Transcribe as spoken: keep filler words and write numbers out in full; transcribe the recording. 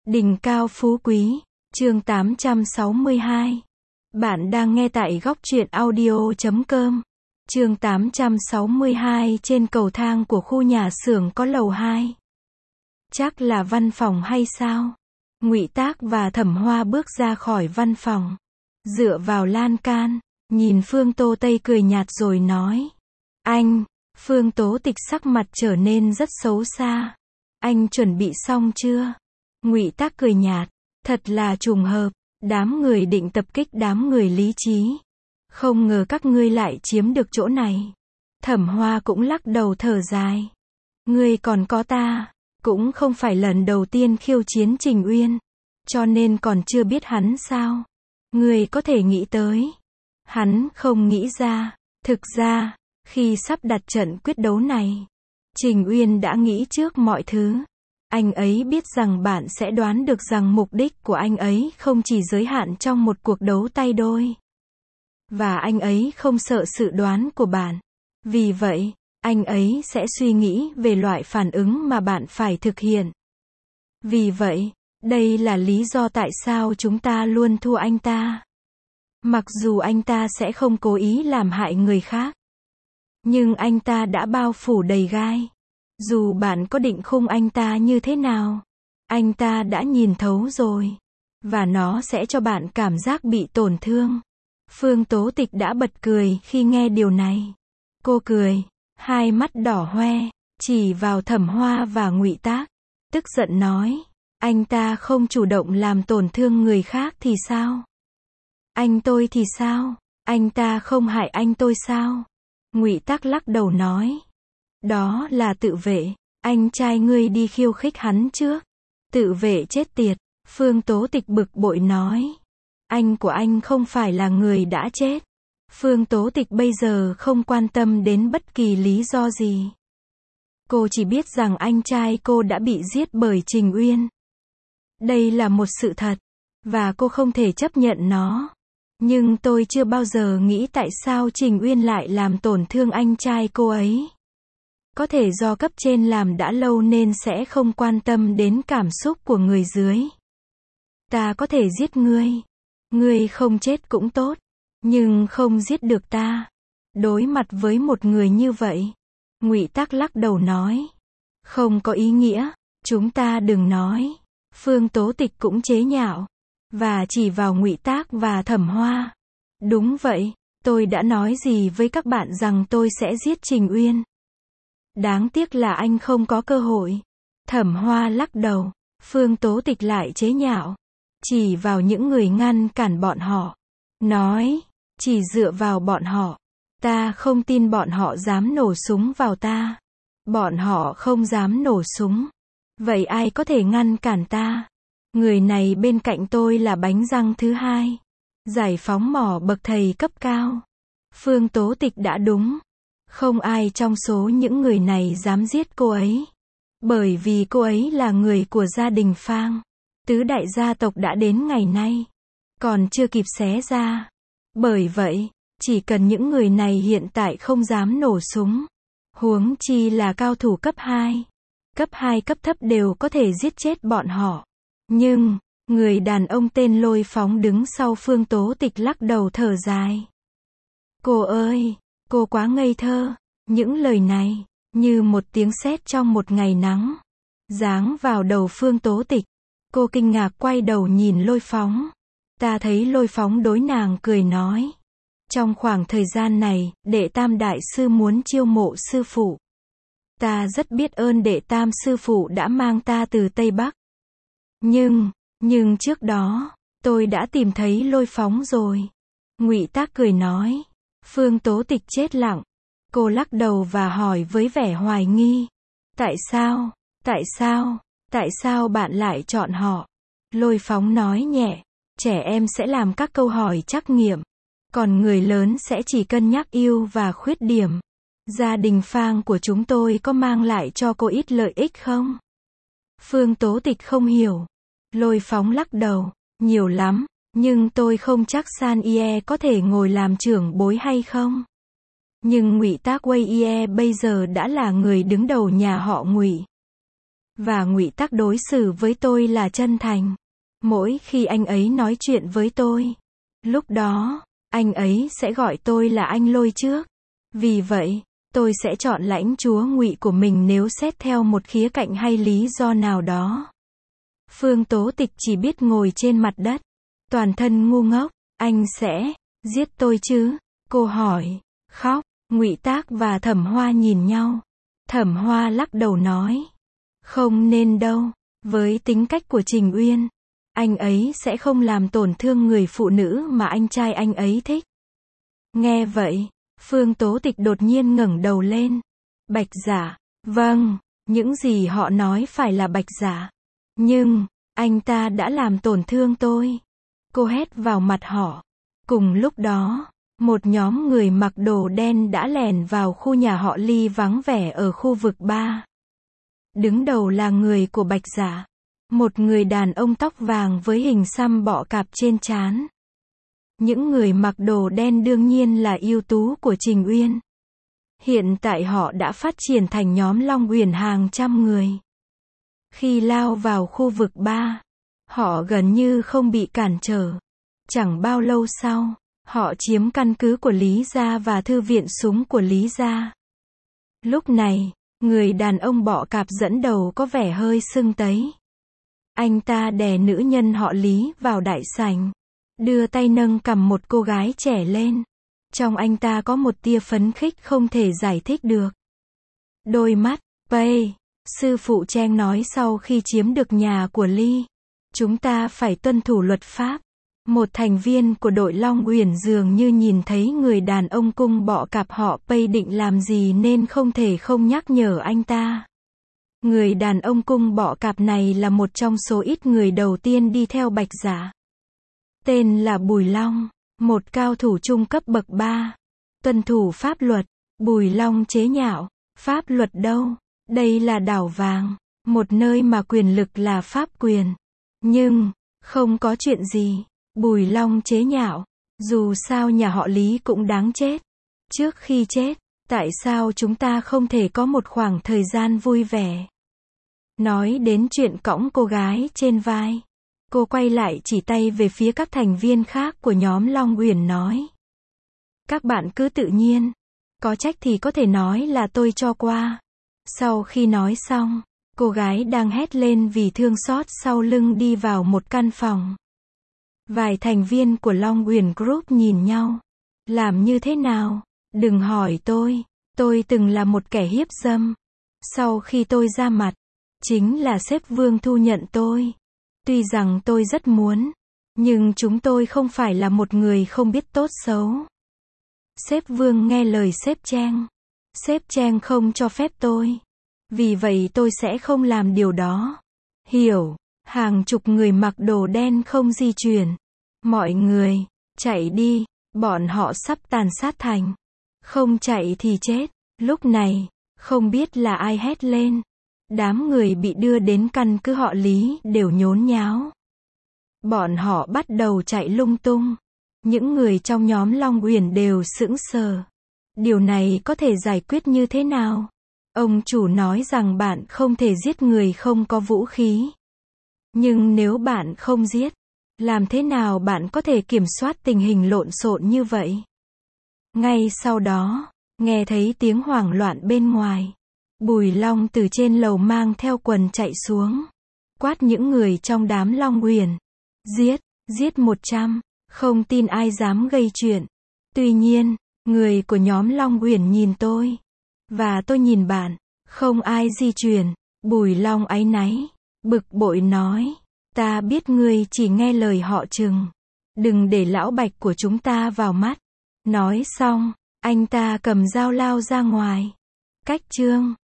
Đỉnh cao phú quý, chương tám trăm sáu mươi hai. Bạn đang nghe tại góc truyện audio chấm com. Chương tám trăm sáu mươi hai. Trên cầu thang của khu nhà xưởng có lầu hai. Chắc là văn phòng hay sao? Ngụy Tác và Thẩm Hoa bước ra khỏi văn phòng, dựa vào lan can, nhìn Phương Tô Tây cười nhạt rồi nói: "Anh." Phương Tố Tịch sắc mặt trở nên rất xấu xa. "Anh chuẩn bị xong chưa?" Ngụy Tác cười nhạt: "Thật là trùng hợp, đám người định tập kích đám người lý trí. Không ngờ các ngươi lại chiếm được chỗ này." Thẩm Hoa cũng lắc đầu thở dài: "Ngươi còn có ta, cũng không phải lần đầu tiên khiêu chiến Trình Uyên, cho nên còn chưa biết hắn sao? Ngươi có thể nghĩ tới." Hắn không nghĩ ra, thực ra, khi sắp đặt trận quyết đấu này, Trình Uyên đã nghĩ trước mọi thứ. Anh ấy biết rằng bạn sẽ đoán được rằng mục đích của anh ấy không chỉ giới hạn trong một cuộc đấu tay đôi. Và anh ấy không sợ sự đoán của bạn. Vì vậy, anh ấy sẽ suy nghĩ về loại phản ứng mà bạn phải thực hiện. Vì vậy, đây là lý do tại sao chúng ta luôn thua anh ta. Mặc dù anh ta sẽ không cố ý làm hại người khác, nhưng anh ta đã bao phủ đầy gai. Dù bạn có định khung anh ta như thế nào, anh ta đã nhìn thấu rồi. Và nó sẽ cho bạn cảm giác bị tổn thương." Phương Tố Tịch đã bật cười khi nghe điều này. Cô cười, hai mắt đỏ hoe, chỉ vào Thẩm Hoa và Ngụy Tác, tức giận nói: "Anh ta không chủ động làm tổn thương người khác thì sao? Anh tôi thì sao? Anh ta không hại anh tôi sao?" Ngụy Tác lắc đầu nói: "Đó là tự vệ, anh trai ngươi đi khiêu khích hắn trước." "Tự vệ chết tiệt." Phương Tố Tịch bực bội nói: "Anh của anh không phải là người đã chết." Phương Tố Tịch bây giờ không quan tâm đến bất kỳ lý do gì. Cô chỉ biết rằng anh trai cô đã bị giết bởi Trình Uyên. Đây là một sự thật, và cô không thể chấp nhận nó. Nhưng tôi chưa bao giờ nghĩ tại sao Trình Uyên lại làm tổn thương anh trai cô ấy. Có thể do cấp trên làm đã lâu nên sẽ không quan tâm đến cảm xúc của người dưới. Ta có thể giết ngươi. Ngươi không chết cũng tốt. Nhưng không giết được ta. Đối mặt với một người như vậy, Ngụy Tác lắc đầu nói: "Không có ý nghĩa, chúng ta đừng nói." Phương Tố Tịch cũng chế nhạo, và chỉ vào Ngụy Tác và Thẩm Hoa. "Đúng vậy, tôi đã nói gì với các bạn rằng tôi sẽ giết Trình Uyên. Đáng tiếc là anh không có cơ hội." Thẩm Hoa lắc đầu. Phương Tố Tịch lại chế nhạo, chỉ vào những người ngăn cản bọn họ, nói: "Chỉ dựa vào bọn họ, ta không tin bọn họ dám nổ súng vào ta. Bọn họ không dám nổ súng. Vậy ai có thể ngăn cản ta? Người này bên cạnh tôi là bánh răng thứ hai. Giải phóng mỏ bậc thầy cấp cao." Phương Tố Tịch đã đúng. Không ai trong số những người này dám giết cô ấy. Bởi vì cô ấy là người của gia đình Phang. Tứ đại gia tộc đã đến ngày nay, còn chưa kịp xé ra. Bởi vậy, chỉ cần những người này hiện tại không dám nổ súng, huống chi là cao thủ cấp hai, cấp hai cấp thấp đều có thể giết chết bọn họ. Nhưng, người đàn ông tên Lôi Phóng đứng sau Phương Tố Tịch lắc đầu thở dài. "Cô ơi, cô quá ngây thơ." Những lời này, như một tiếng sét trong một ngày nắng, giáng vào đầu Phương Tố Tịch. Cô kinh ngạc quay đầu nhìn Lôi Phóng. Ta thấy Lôi Phóng đối nàng cười nói: "Trong khoảng thời gian này, Đệ Tam Đại Sư muốn chiêu mộ sư phụ. Ta rất biết ơn Đệ Tam Sư phụ đã mang ta từ Tây Bắc. Nhưng, nhưng trước đó, tôi đã tìm thấy Lôi Phóng rồi." Ngụy Tác cười nói. Phương Tố Tịch chết lặng. Cô lắc đầu và hỏi với vẻ hoài nghi: "Tại sao? Tại sao? Tại sao bạn lại chọn họ?" Lôi Phóng nói nhẹ: "Trẻ em sẽ làm các câu hỏi trắc nghiệm, còn người lớn sẽ chỉ cân nhắc ưu và khuyết điểm. Gia đình Phang của chúng tôi có mang lại cho cô ít lợi ích không?" Phương Tố Tịch không hiểu. Lôi Phóng lắc đầu: "Nhiều lắm, nhưng tôi không chắc San Ie có thể ngồi làm trưởng bối hay không. Nhưng Ngụy Tác Wei Ie bây giờ đã là người đứng đầu nhà họ Ngụy. và Ngụy Tắc đối xử với tôi là chân thành. Mỗi khi anh ấy nói chuyện với tôi, lúc đó, anh ấy sẽ gọi tôi là anh Lôi trước. Vì vậy, tôi sẽ chọn lãnh chúa Ngụy của mình nếu xét theo một khía cạnh hay lý do nào đó. Phương Tố Tịch chỉ biết ngồi trên mặt đất, toàn thân ngu ngốc. Anh sẽ giết tôi chứ? Cô hỏi. Khóc. Ngụy Tác và Thẩm Hoa nhìn nhau. Thẩm Hoa lắc đầu nói. Không nên đâu. Với tính cách của Trình Uyên, anh ấy sẽ không làm tổn thương người phụ nữ mà anh trai anh ấy thích. Nghe vậy, Phương Tố Tịch đột nhiên ngẩng đầu lên. Bạch Giả. Vâng, những gì họ nói phải là Bạch Giả. Nhưng, anh ta đã làm tổn thương tôi. Cô hét vào mặt họ. Cùng lúc đó, một nhóm người mặc đồ đen đã lẻn vào khu nhà họ Ly vắng vẻ ở khu vực ba. Đứng đầu là người của Bạch Giả. Một người đàn ông tóc vàng với hình xăm bọ cạp trên trán. Những người mặc đồ đen đương nhiên là ưu tú của Trình Uyên. Hiện tại họ đã phát triển thành nhóm Long Uyển hàng trăm người. Khi lao vào khu vực ba, họ gần như không bị cản trở. Chẳng bao lâu sau, họ chiếm căn cứ của Lý Gia và thư viện súng của Lý Gia. Lúc này, người đàn ông bọ cạp dẫn đầu có vẻ hơi sưng tấy. Anh ta đè nữ nhân họ Lý vào đại sảnh, đưa tay nâng cầm một cô gái trẻ lên. Trong anh ta có một tia phấn khích không thể giải thích được. Đôi mắt, Pei, sư phụ Trang nói sau khi chiếm được nhà của Ly, chúng ta phải tuân thủ luật pháp. Một thành viên của đội Long Uyển dường như nhìn thấy người đàn ông cung bọ cạp họ Pei định làm gì nên không thể không nhắc nhở anh ta. Người đàn ông cung bọ cạp này là một trong số ít người đầu tiên đi theo Bạch Giả. Tên là Bùi Long, một cao thủ trung cấp bậc ba. Tuân thủ pháp luật. Bùi Long chế nhạo. Pháp luật đâu? Đây là đảo vàng, một nơi mà quyền lực là pháp quyền. Nhưng, không có chuyện gì. Bùi Long chế nhạo. Dù sao nhà họ Lý cũng đáng chết. Trước khi chết, tại sao chúng ta không thể có một khoảng thời gian vui vẻ? Nói đến chuyện cõng cô gái trên vai, cô quay lại chỉ tay về phía các thành viên khác của nhóm Long Uyển nói. Các bạn cứ tự nhiên. Có trách thì có thể nói là tôi cho qua. Sau khi nói xong, cô gái đang hét lên vì thương xót sau lưng đi vào một căn phòng. Vài thành viên của Long Uyển Group nhìn nhau. Làm như thế nào? Đừng hỏi tôi. Tôi từng là một kẻ hiếp dâm. Sau khi tôi ra mặt, chính là sếp Vương thu nhận tôi. Tuy rằng tôi rất muốn, nhưng chúng tôi không phải là một người không biết tốt xấu. Sếp Vương nghe lời sếp Trang. Sếp Trang không cho phép tôi. Vì vậy tôi sẽ không làm điều đó. Hiểu. Hàng chục người mặc đồ đen không di chuyển. Mọi người, chạy đi. Bọn họ sắp tàn sát thành. Không chạy thì chết. Lúc này, không biết là ai hét lên. Đám người bị đưa đến căn cứ họ Lý đều nhốn nháo. Bọn họ bắt đầu chạy lung tung. Những người trong nhóm Long Uyển đều sững sờ. Điều này có thể giải quyết như thế nào? Ông chủ nói rằng bạn không thể giết người không có vũ khí. Nhưng nếu bạn không giết, làm thế nào bạn có thể kiểm soát tình hình lộn xộn như vậy? Ngay sau đó, nghe thấy tiếng hoảng loạn bên ngoài. Bùi Long từ trên lầu mang theo quần chạy xuống. Quát những người trong đám Long Uyển. Giết, giết một trăm. Không tin ai dám gây chuyện. Tuy nhiên, người của nhóm Long Uyển nhìn tôi. Và tôi nhìn bạn. Không ai di chuyển. Bùi Long áy náy. Bực bội nói. Ta biết ngươi chỉ nghe lời họ Trừng. Đừng để lão Bạch của chúng ta vào mắt. Nói xong, anh ta cầm dao lao ra ngoài. Cách chương